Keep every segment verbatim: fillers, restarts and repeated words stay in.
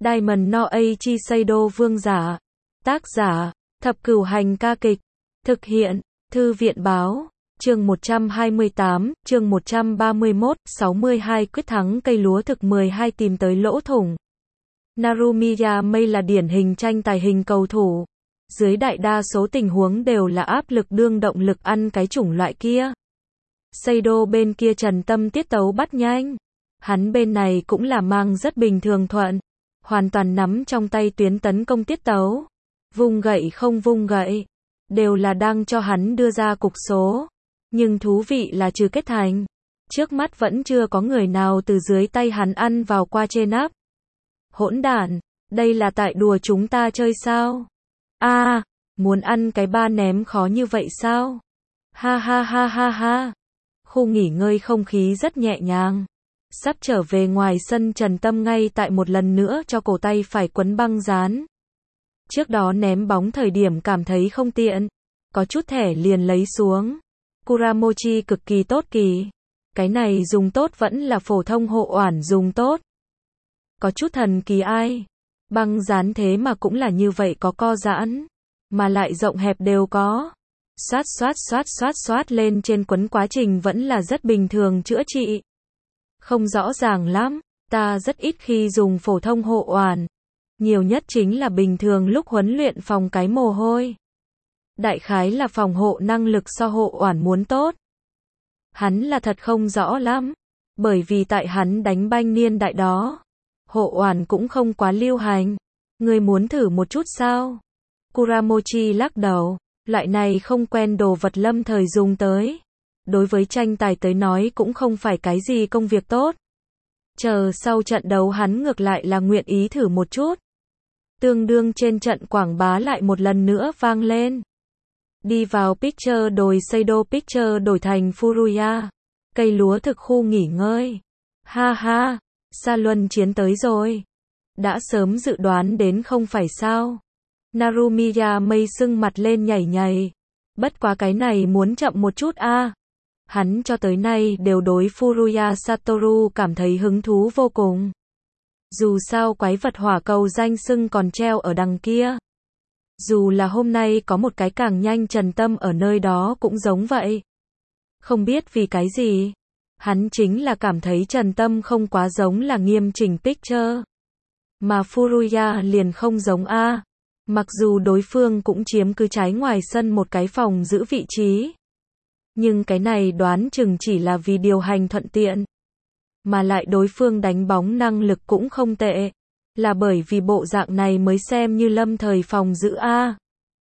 Diamond no Eiichi Seido Vương giả. Tác giả, Thập Cửu Hành ca kịch. Thực hiện, Thư viện Báo. Chương một trăm hai mươi tám, chương một trăm ba mươi mốt, sáu mươi hai quyết thắng cây lúa thực mười hai tìm tới lỗ thủng. Narumiya Mei là điển hình tranh tài hình cầu thủ. Dưới đại đa số tình huống đều là áp lực đương động lực ăn cái chủng loại kia. Seido bên kia Trần Tâm tiết tấu bắt nhanh. Hắn bên này cũng là mang rất bình thường thuận. Hoàn toàn nắm trong tay tuyến tấn công tiết tấu. Vung gậy không vung gậy. Đều là đang cho hắn đưa ra cục số. Nhưng thú vị là trừ kết thành. Trước mắt vẫn chưa có người nào từ dưới tay hắn ăn vào qua trên áp. Hỗn đản, đây là tại đùa chúng ta chơi sao? A, à, muốn ăn cái ba ném khó như vậy sao? Ha ha ha ha ha. Khu nghỉ ngơi không khí rất nhẹ nhàng. Sắp trở về ngoài sân Trần Tâm ngay tại một lần nữa cho cổ tay phải quấn băng dán. Trước đó ném bóng thời điểm cảm thấy không tiện. Có chút thẻ liền lấy xuống. Kuramochi cực kỳ tốt kỳ. Cái này dùng tốt vẫn là phổ thông hộ oản dùng tốt. Có chút thần kỳ ai. Băng dán thế mà cũng là như vậy có co giãn. Mà lại rộng hẹp đều có. Xoát xoát xoát xoát xoát lên trên quấn quá trình vẫn là rất bình thường chữa trị. Không rõ ràng lắm. Ta rất ít khi dùng phổ thông hộ oản. Nhiều nhất chính là bình thường lúc huấn luyện phòng cái mồ hôi. Đại khái là phòng hộ năng lực so hộ oản muốn tốt. Hắn là thật không rõ lắm. Bởi vì tại hắn đánh banh niên đại đó. Hộ oản cũng không quá lưu hành. Người muốn thử một chút sao? Kuramochi lắc đầu. Loại này không quen đồ vật lâm thời dùng tới. Đối với tranh tài tới nói cũng không phải cái gì công việc tốt. Chờ sau trận đấu hắn ngược lại là nguyện ý thử một chút. Tương đương trên trận quảng bá lại một lần nữa vang lên. Đi vào Picture đồi Seido Picture đổi thành Furuya. Cây lúa thực khu nghỉ ngơi. Ha ha, Sa Luân chiến tới rồi. Đã sớm dự đoán đến không phải sao. Narumiya Mei sưng mặt lên nhảy nhảy. Bất quá cái này muốn chậm một chút a. À. Hắn cho tới nay đều đối Furuya Satoru cảm thấy hứng thú vô cùng. Dù sao quái vật hỏa cầu danh xưng còn treo ở đằng kia. Dù là hôm nay có một cái càng nhanh Trần Tâm ở nơi đó cũng giống vậy. Không biết vì cái gì. Hắn chính là cảm thấy Trần Tâm không quá giống là nghiêm chỉnh Picture. Mà Furuya liền không giống a. À. Mặc dù đối phương cũng chiếm cứ trái ngoài sân một cái phòng giữ vị trí. Nhưng cái này đoán chừng chỉ là vì điều hành thuận tiện. Mà lại đối phương đánh bóng năng lực cũng không tệ. Là bởi vì bộ dạng này mới xem như lâm thời phòng giữ A.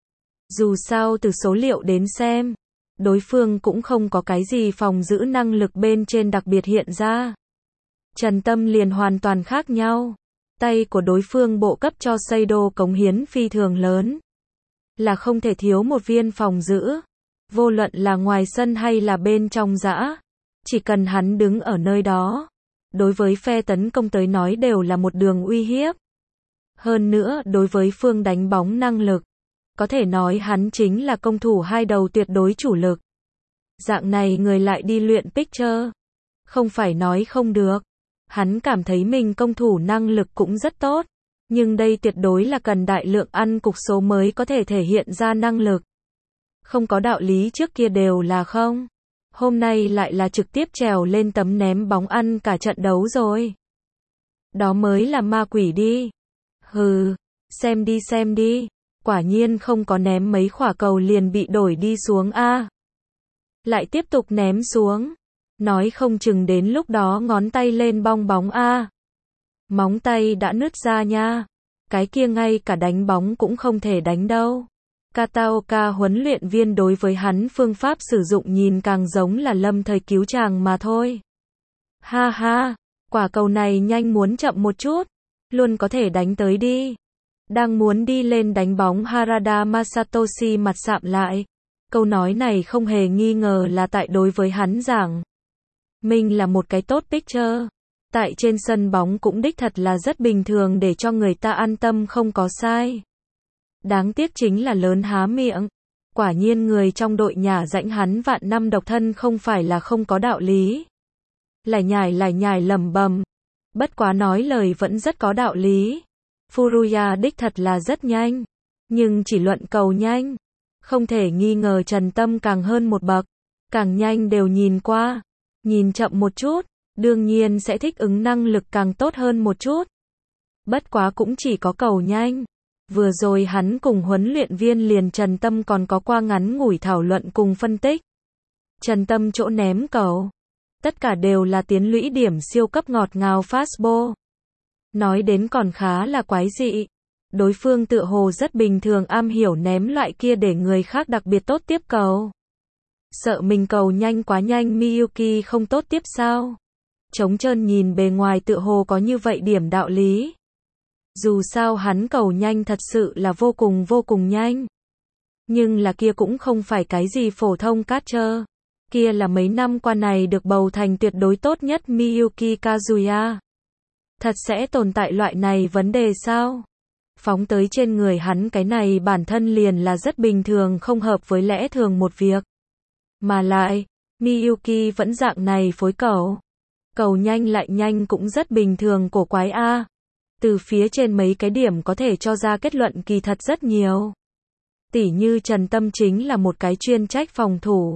Dù sao từ số liệu đến xem, đối phương cũng không có cái gì phòng giữ năng lực bên trên đặc biệt hiện ra. Trần Tâm liền hoàn toàn khác nhau. Tay của đối phương bộ cấp cho Seido cống hiến phi thường lớn. Là không thể thiếu một viên phòng giữ. Vô luận là ngoài sân hay là bên trong dã. Chỉ cần hắn đứng ở nơi đó. Đối với phe tấn công tới nói đều là một đường uy hiếp. Hơn nữa đối với phương đánh bóng năng lực. Có thể nói hắn chính là công thủ hai đầu tuyệt đối chủ lực. Dạng này người lại đi luyện Picture. Không phải nói không được. Hắn cảm thấy mình công thủ năng lực cũng rất tốt. Nhưng đây tuyệt đối là cần đại lượng ăn cục số mới có thể thể hiện ra năng lực. Không có đạo lý trước kia đều là không. Hôm nay lại là trực tiếp trèo lên tấm ném bóng ăn cả trận đấu rồi. Đó mới là ma quỷ đi. Hừ, xem đi xem đi. Quả nhiên không có ném mấy quả cầu liền bị đổi đi xuống a. À. Lại tiếp tục ném xuống. Nói không chừng đến lúc đó ngón tay lên bong bóng a. À. Móng tay đã nứt ra nha. Cái kia ngay cả đánh bóng cũng không thể đánh đâu. Kataoka huấn luyện viên đối với hắn phương pháp sử dụng nhìn càng giống là lâm thời cứu chàng mà thôi. Ha ha, quả cầu này nhanh muốn chậm một chút, luôn có thể đánh tới đi. Đang muốn đi lên đánh bóng Harada Masatoshi mặt sạm lại. Câu nói này không hề nghi ngờ là tại đối với hắn giảng. Mình là một cái tốt Picture. Tại trên sân bóng cũng đích thật là rất bình thường để cho người ta an tâm không có sai. Đáng tiếc chính là lớn há miệng. Quả nhiên người trong đội nhà rãnh hắn vạn năm độc thân không phải là không có đạo lý. Lải nhải lải nhải lẩm bẩm. Bất quá nói lời vẫn rất có đạo lý. Furuya đích thật là rất nhanh. Nhưng chỉ luận cầu nhanh, không thể nghi ngờ Trần Tâm càng hơn một bậc. Càng nhanh đều nhìn qua. Nhìn chậm một chút, đương nhiên sẽ thích ứng năng lực càng tốt hơn một chút. Bất quá cũng chỉ có cầu nhanh. Vừa rồi hắn cùng huấn luyện viên liền Trần Tâm còn có qua ngắn ngủi thảo luận cùng phân tích. Trần Tâm chỗ ném cầu. Tất cả đều là tiến lũy điểm siêu cấp ngọt ngào fastball. Nói đến còn khá là quái dị. Đối phương tựa hồ rất bình thường am hiểu ném loại kia để người khác đặc biệt tốt tiếp cầu. Sợ mình cầu nhanh quá nhanh Miyuki không tốt tiếp sao? Trống trơn nhìn bề ngoài tựa hồ có như vậy điểm đạo lý. Dù sao hắn cầu nhanh thật sự là vô cùng vô cùng nhanh. Nhưng là kia cũng không phải cái gì phổ thông catcher. Kia là mấy năm qua này được bầu thành tuyệt đối tốt nhất Miyuki Kazuya. Thật sẽ tồn tại loại này vấn đề sao? Phóng tới trên người hắn cái này bản thân liền là rất bình thường không hợp với lẽ thường một việc. Mà lại, Miyuki vẫn dạng này phối cầu. Cầu nhanh lại nhanh cũng rất bình thường cổ quái a. Từ phía trên mấy cái điểm có thể cho ra kết luận kỳ thật rất nhiều. Tỉ như Trần Tâm chính là một cái chuyên trách phòng thủ.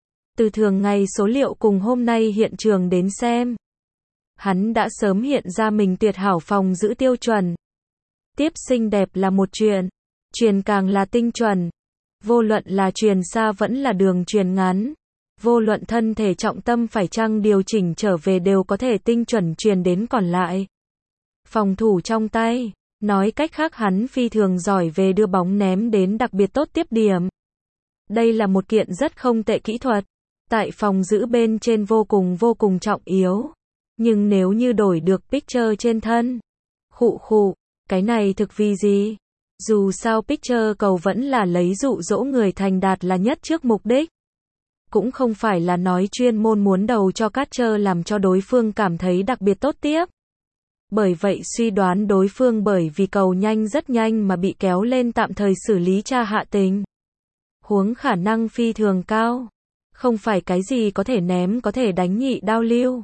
Từ thường ngày số liệu cùng hôm nay hiện trường đến xem. Hắn đã sớm hiện ra mình tuyệt hảo phòng giữ tiêu chuẩn. Tiếp xinh đẹp là một chuyện. Truyền càng là tinh chuẩn. Vô luận là truyền xa vẫn là đường truyền ngắn. Vô luận thân thể trọng tâm phải chăng điều chỉnh trở về đều có thể tinh chuẩn truyền đến còn lại. Phòng thủ trong tay. Nói cách khác hắn phi thường giỏi về đưa bóng ném đến đặc biệt tốt tiếp điểm. Đây là một kiện rất không tệ kỹ thuật. Tại phòng giữ bên trên vô cùng vô cùng trọng yếu. Nhưng nếu như đổi được pitcher trên thân. Khụ khụ, cái này thực vì gì? Dù sao pitcher cầu vẫn là lấy dụ dỗ người thành đạt là nhất trước mục đích. Cũng không phải là nói chuyên môn muốn đầu cho catcher làm cho đối phương cảm thấy đặc biệt tốt tiếp. Bởi vậy suy đoán đối phương bởi vì cầu nhanh rất nhanh mà bị kéo lên tạm thời xử lý tra hạ tình. Huống khả năng phi thường cao. Không phải cái gì có thể ném có thể đánh nhị đao lưu.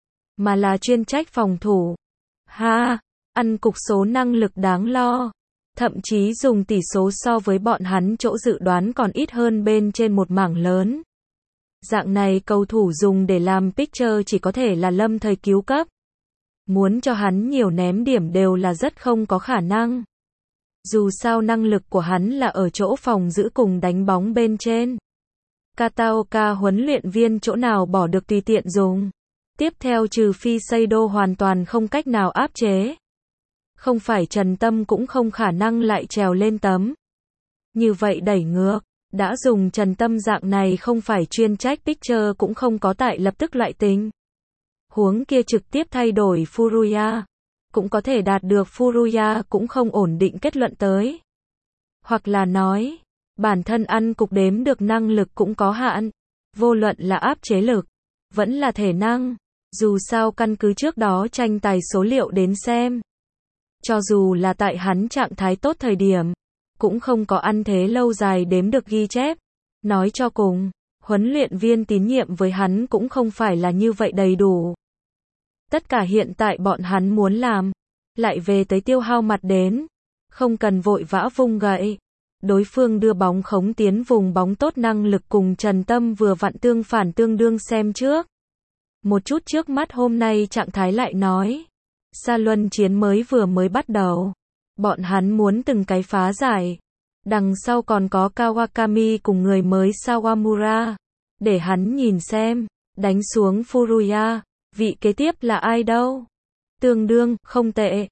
Mà là chuyên trách phòng thủ. Ha, ăn cục số năng lực đáng lo. Thậm chí dùng tỷ số so với bọn hắn chỗ dự đoán còn ít hơn bên trên một mảng lớn. Dạng này cầu thủ dùng để làm pitcher chỉ có thể là lâm thời cứu cấp. Muốn cho hắn nhiều ném điểm đều là rất không có khả năng. Dù sao năng lực của hắn là ở chỗ phòng giữ cùng đánh bóng bên trên. Kataoka huấn luyện viên chỗ nào bỏ được tùy tiện dùng. Tiếp theo trừ phi Seido hoàn toàn không cách nào áp chế. Không phải Trần Tâm cũng không khả năng lại trèo lên tấm. Như vậy đẩy ngược. Đã dùng Trần Tâm dạng này không phải chuyên trách pitcher cũng không có tại lập tức loại tình. Huống kia trực tiếp thay đổi Furuya. Cũng có thể đạt được Furuya cũng không ổn định kết luận tới. Hoặc là nói, bản thân ăn cục đếm được năng lực cũng có hạn. Vô luận là áp chế lực, vẫn là thể năng. Dù sao căn cứ trước đó tranh tài số liệu đến xem. Cho dù là tại hắn trạng thái tốt thời điểm, cũng không có ăn thế lâu dài đếm được ghi chép. Nói cho cùng, huấn luyện viên tín nhiệm với hắn cũng không phải là như vậy đầy đủ. Tất cả hiện tại bọn hắn muốn làm, lại về tới tiêu hao mặt đến. Không cần vội vã vung gậy. Đối phương đưa bóng khống tiến vùng bóng tốt năng lực cùng Trần Tâm vừa vặn tương phản tương đương xem trước. Một chút trước mắt hôm nay trạng thái lại nói. Sa luân chiến mới vừa mới bắt đầu. Bọn hắn muốn từng cái phá giải. Đằng sau còn có Kawakami cùng người mới Sawamura. Để hắn nhìn xem. Đánh xuống Furuya. Vị kế tiếp là ai đâu? Tương đương, không tệ.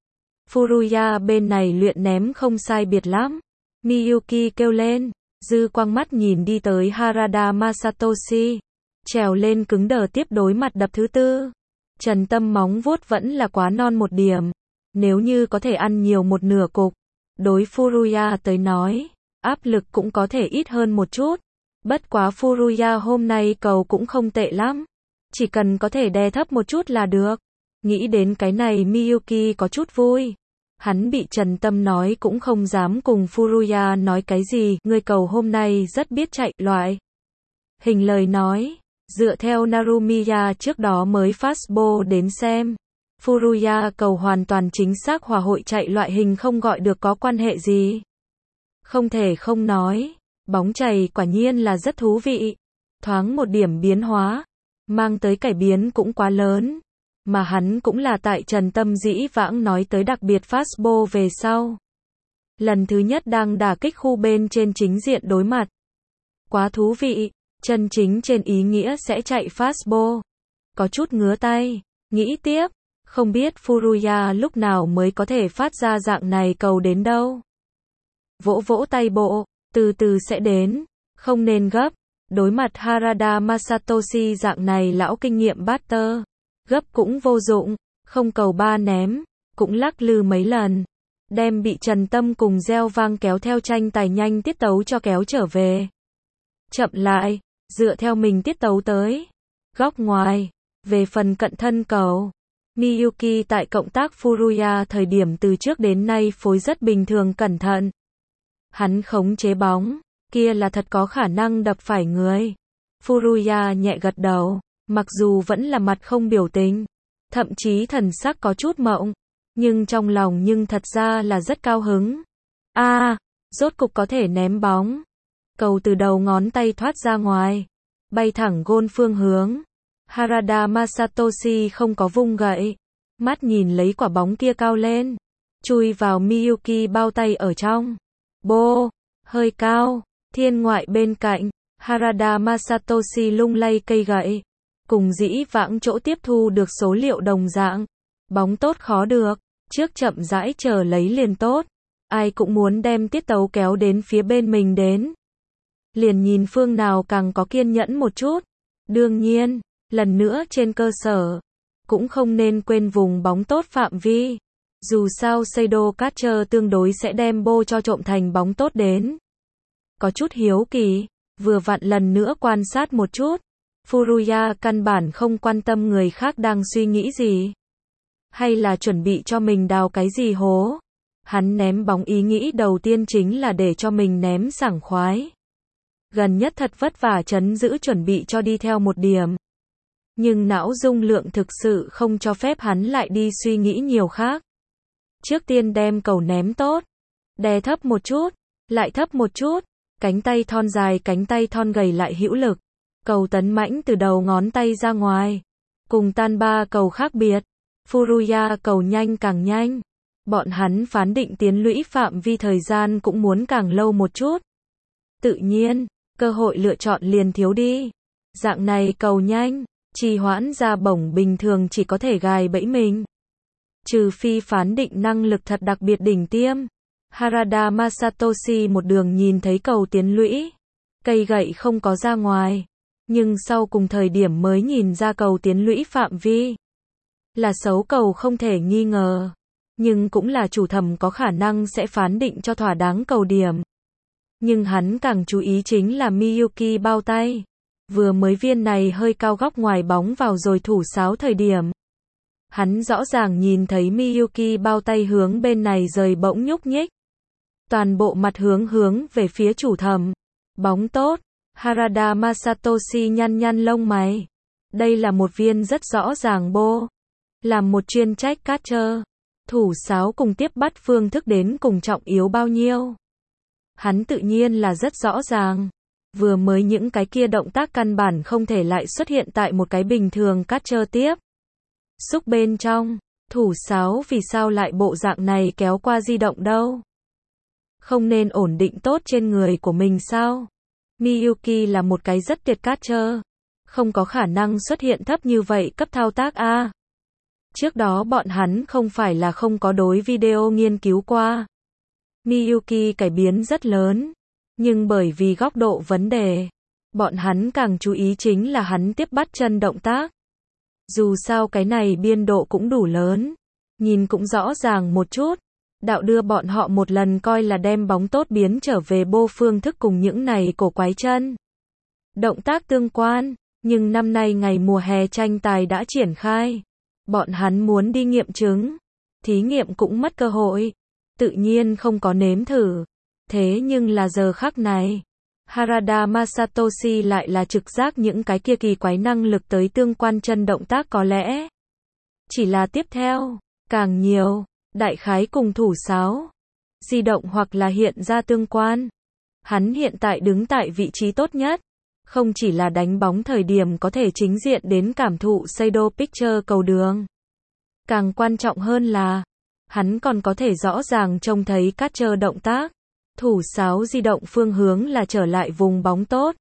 Furuya bên này luyện ném không sai biệt lắm. Miyuki kêu lên. Dư quang mắt nhìn đi tới Harada Masatoshi. Trèo lên cứng đờ tiếp đối mặt đập thứ tư. Trần Tâm móng vuốt vẫn là quá non một điểm. Nếu như có thể ăn nhiều một nửa cục. Đối Furuya tới nói, áp lực cũng có thể ít hơn một chút. Bất quá Furuya hôm nay cầu cũng không tệ lắm. Chỉ cần có thể đè thấp một chút là được. Nghĩ đến cái này Miyuki có chút vui. Hắn bị Trần Tâm nói cũng không dám cùng Furuya nói cái gì. Người cầu hôm nay rất biết chạy loại. Hình lời nói. Dựa theo Narumiya trước đó mới fastball đến xem. Furuya cầu hoàn toàn chính xác hòa hội chạy loại hình không gọi được có quan hệ gì. Không thể không nói, bóng chày quả nhiên là rất thú vị. Thoáng một điểm biến hóa, mang tới cải biến cũng quá lớn. Mà hắn cũng là tại Trần Tâm dĩ vãng nói tới đặc biệt fastball về sau. Lần thứ nhất đang đả kích khu bên trên chính diện đối mặt. Quá thú vị, chân chính trên ý nghĩa sẽ chạy fastball. Có chút ngứa tay, nghĩ tiếp, không biết Furuya lúc nào mới có thể phát ra dạng này cầu đến đâu. Vỗ vỗ tay bộ, từ từ sẽ đến, không nên gấp. Đối mặt Harada Masatoshi dạng này lão kinh nghiệm batter, gấp cũng vô dụng, không cầu ba ném, cũng lắc lư mấy lần, đem bị Trần Tâm cùng gieo vang kéo theo tranh tài nhanh tiết tấu cho kéo trở về. Chậm lại, dựa theo mình tiết tấu tới. Góc ngoài, về phần cận thân cầu, Miyuki tại cộng tác Furuya thời điểm từ trước đến nay phối rất bình thường cẩn thận. Hắn khống chế bóng, kia là thật có khả năng đập phải người. Furuya nhẹ gật đầu, mặc dù vẫn là mặt không biểu tình, thậm chí thần sắc có chút mộng, nhưng trong lòng nhưng thật ra là rất cao hứng. A, à, rốt cục có thể ném bóng. Cầu từ đầu ngón tay thoát ra ngoài, bay thẳng gôn phương hướng. Harada Masatoshi không có vung gậy, mắt nhìn lấy quả bóng kia cao lên, chui vào Miyuki bao tay ở trong. Bô, hơi cao, thiên ngoại bên cạnh, Harada Masatoshi lung lay cây gậy, cùng dĩ vãng chỗ tiếp thu được số liệu đồng dạng. Bóng tốt khó được, trước chậm rãi chờ lấy liền tốt, ai cũng muốn đem tiết tấu kéo đến phía bên mình đến. Liền nhìn phương nào càng có kiên nhẫn một chút. Đương nhiên, lần nữa trên cơ sở, cũng không nên quên vùng bóng tốt phạm vi. Dù sao Seido Catcher tương đối sẽ đem bô cho trộm thành bóng tốt đến. Có chút hiếu kỳ, vừa vặn lần nữa quan sát một chút. Furuya căn bản không quan tâm người khác đang suy nghĩ gì. Hay là chuẩn bị cho mình đào cái gì hố. Hắn ném bóng ý nghĩ đầu tiên chính là để cho mình ném sảng khoái. Gần nhất thật vất vả trấn giữ chuẩn bị cho đi theo một điểm. Nhưng não dung lượng thực sự không cho phép hắn lại đi suy nghĩ nhiều khác. Trước tiên đem cầu ném tốt. Đè thấp một chút, lại thấp một chút. Cánh tay thon dài cánh tay thon gầy lại hữu lực. Cầu tấn mãnh từ đầu ngón tay ra ngoài. Cùng tan ba cầu khác biệt. Furuya cầu nhanh càng nhanh. Bọn hắn phán định tiến lũy phạm vi thời gian cũng muốn càng lâu một chút. Tự nhiên, cơ hội lựa chọn liền thiếu đi. Dạng này cầu nhanh, trì hoãn ra bổng bình thường chỉ có thể gài bẫy mình. Trừ phi phán định năng lực thật đặc biệt đỉnh tiêm. Harada Masatoshi một đường nhìn thấy cầu tiến lũy. Cây gậy không có ra ngoài. Nhưng sau cùng thời điểm mới nhìn ra cầu tiến lũy phạm vi. Là xấu cầu không thể nghi ngờ. Nhưng cũng là chủ thẩm có khả năng sẽ phán định cho thỏa đáng cầu điểm. Nhưng hắn càng chú ý chính là Miyuki bao tay. Vừa mới viên này hơi cao góc ngoài bóng vào rồi thủ sáo thời điểm. Hắn rõ ràng nhìn thấy Miyuki bao tay hướng bên này rời bỗng nhúc nhích. Toàn bộ mặt hướng hướng về phía chủ thẩm. Bóng tốt. Harada Masatoshi nhăn nhăn lông mày. Đây là một viên rất rõ ràng bô. Làm một chuyên trách catcher. Thủ sáo cùng tiếp bắt phương thức đến cùng trọng yếu bao nhiêu. Hắn tự nhiên là rất rõ ràng. Vừa mới những cái kia động tác căn bản không thể lại xuất hiện tại một cái bình thường catcher tiếp. Xúc bên trong, thủ sáo vì sao lại bộ dạng này kéo qua di động đâu? Không nên ổn định tốt trên người của mình sao? Miyuki là một cái rất tuyệt catcher. Không có khả năng xuất hiện thấp như vậy cấp thao tác a. Trước đó bọn hắn không phải là không có đối video nghiên cứu qua. Miyuki cải biến rất lớn. Nhưng bởi vì góc độ vấn đề, bọn hắn càng chú ý chính là hắn tiếp bắt chân động tác. Dù sao cái này biên độ cũng đủ lớn. Nhìn cũng rõ ràng một chút. Đạo đưa bọn họ một lần coi là đem bóng tốt biến trở về bô phương thức cùng những này cổ quái chân. Động tác tương quan. Nhưng năm nay ngày mùa hè tranh tài đã triển khai. Bọn hắn muốn đi nghiệm chứng. Thí nghiệm cũng mất cơ hội. Tự nhiên không có nếm thử. Thế nhưng là giờ khắc này. Harada Masatoshi lại là trực giác những cái kia kỳ quái năng lực tới tương quan chân động tác có lẽ. Chỉ là tiếp theo, càng nhiều, đại khái cùng thủ sáo di động hoặc là hiện ra tương quan. Hắn hiện tại đứng tại vị trí tốt nhất. Không chỉ là đánh bóng thời điểm có thể chính diện đến cảm thụ shadow picture cầu đường. Càng quan trọng hơn là, hắn còn có thể rõ ràng trông thấy catcher động tác. Thủ sáo di động phương hướng là trở lại vùng bóng tốt.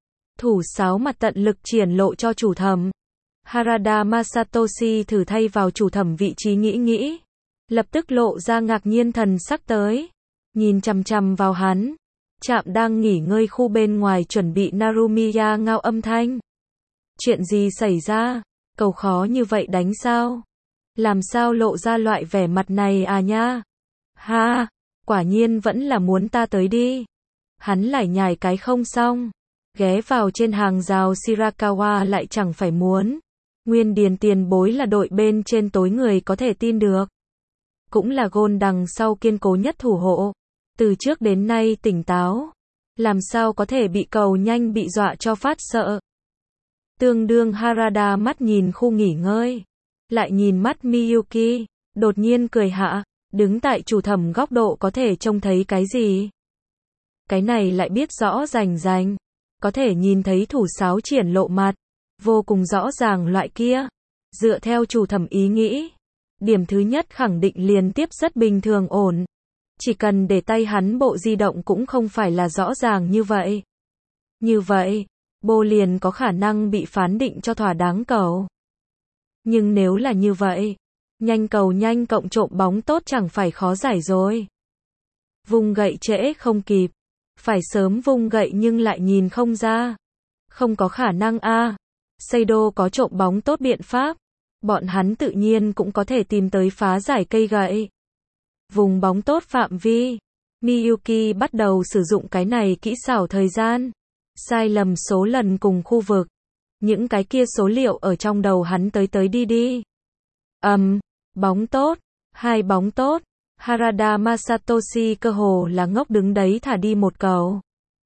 Thủ sáo mặt tận lực triển lộ cho chủ thẩm. Harada Masatoshi thử thay vào chủ thẩm vị trí nghĩ nghĩ. Lập tức lộ ra ngạc nhiên thần sắc tới. Nhìn chằm chằm vào hắn. Trạm đang nghỉ ngơi khu bên ngoài chuẩn bị Narumiya ngao âm thanh. Chuyện gì xảy ra? Cầu khó như vậy đánh sao? Làm sao lộ ra loại vẻ mặt này à nha? Ha, quả nhiên vẫn là muốn ta tới đi. Hắn lải nhải cái không xong. Ghé vào trên hàng rào Shirakawa lại chẳng phải muốn. Nguyên điền tiền bối là đội bên trên tối người có thể tin được. Cũng là gôn đằng sau kiên cố nhất thủ hộ. Từ trước đến nay tỉnh táo. Làm sao có thể bị cầu nhanh bị dọa cho phát sợ. Tương đương Harada mắt nhìn khu nghỉ ngơi. Lại nhìn mắt Miyuki. Đột nhiên cười hạ. Đứng tại chủ thẩm góc độ có thể trông thấy cái gì? Cái này lại biết rõ rành rành. Có thể nhìn thấy thủ sáo triển lộ mặt. Vô cùng rõ ràng loại kia. Dựa theo chủ thẩm ý nghĩ. Điểm thứ nhất khẳng định liên tiếp rất bình thường ổn. Chỉ cần để tay hắn bộ di động cũng không phải là rõ ràng như vậy. Như vậy, bô liền có khả năng bị phán định cho thỏa đáng cầu. Nhưng nếu là như vậy, nhanh cầu nhanh cộng trộm bóng tốt chẳng phải khó giải rồi. Vung gậy trễ không kịp. Phải sớm vung gậy nhưng lại nhìn không ra. Không có khả năng a. À. Seido có trộm bóng tốt biện pháp. Bọn hắn tự nhiên cũng có thể tìm tới phá giải cây gậy. Vùng bóng tốt phạm vi. Miyuki bắt đầu sử dụng cái này kỹ xảo thời gian. Sai lầm số lần cùng khu vực. Những cái kia số liệu ở trong đầu hắn tới tới đi đi. Ầm, um, bóng tốt, hai bóng tốt. Harada Masatoshi cơ hồ là ngốc đứng đấy thả đi một cầu.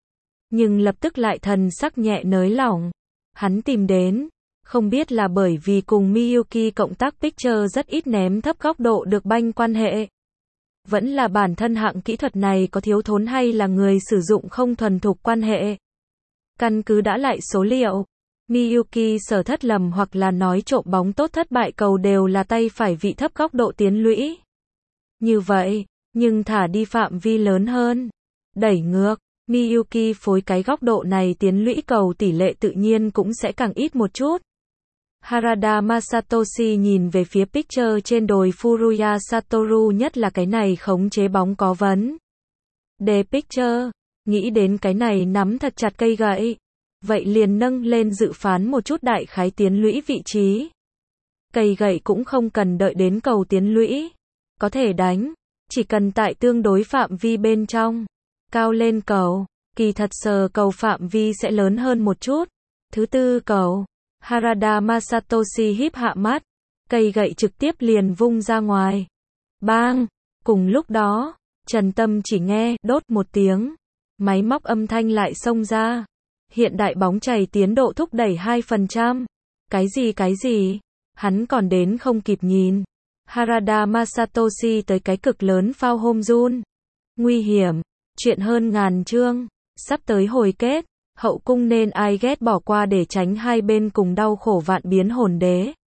Nhưng lập tức lại thần sắc nhẹ nới lỏng. Hắn tìm đến. Không biết là bởi vì cùng Miyuki cộng tác picture rất ít ném thấp góc độ được banh quan hệ. Vẫn là bản thân hạng kỹ thuật này có thiếu thốn hay là người sử dụng không thuần thục quan hệ. Căn cứ đã lại số liệu. Miyuki sở thất lầm hoặc là nói trộm bóng tốt thất bại cầu đều là tay phải vị thấp góc độ tiến lũy. Như vậy, nhưng thả đi phạm vi lớn hơn. Đẩy ngược. Miyuki phối cái góc độ này tiến lũy cầu tỷ lệ tự nhiên cũng sẽ càng ít một chút. Harada Masatoshi nhìn về phía picture trên đồi Furuya Satoru nhất là cái này khống chế bóng có vấn. Đề picture, nghĩ đến cái này nắm thật chặt cây gậy. Vậy liền nâng lên dự phán một chút đại khái tiến lũy vị trí. Cây gậy cũng không cần đợi đến cầu tiến lũy. Có thể đánh, chỉ cần tại tương đối phạm vi bên trong. Cao lên cầu, kỳ thật sờ cầu phạm vi sẽ lớn hơn một chút. Thứ tư cầu, Harada Masatoshi híp hạ mắt, cây gậy trực tiếp liền vung ra ngoài. Bang! Cùng lúc đó, Trần Tâm chỉ nghe đốt một tiếng, máy móc âm thanh lại xông ra. Hiện đại bóng chày tiến độ thúc đẩy hai phần trăm. Cái gì cái gì? Hắn còn đến không kịp nhìn. Harada Masatoshi tới cái cực lớn phao home run. Nguy hiểm. Chuyện hơn ngàn chương. Sắp tới hồi kết. Hậu cung nên ai ghét bỏ qua để tránh hai bên cùng đau khổ vạn biến hồn đế.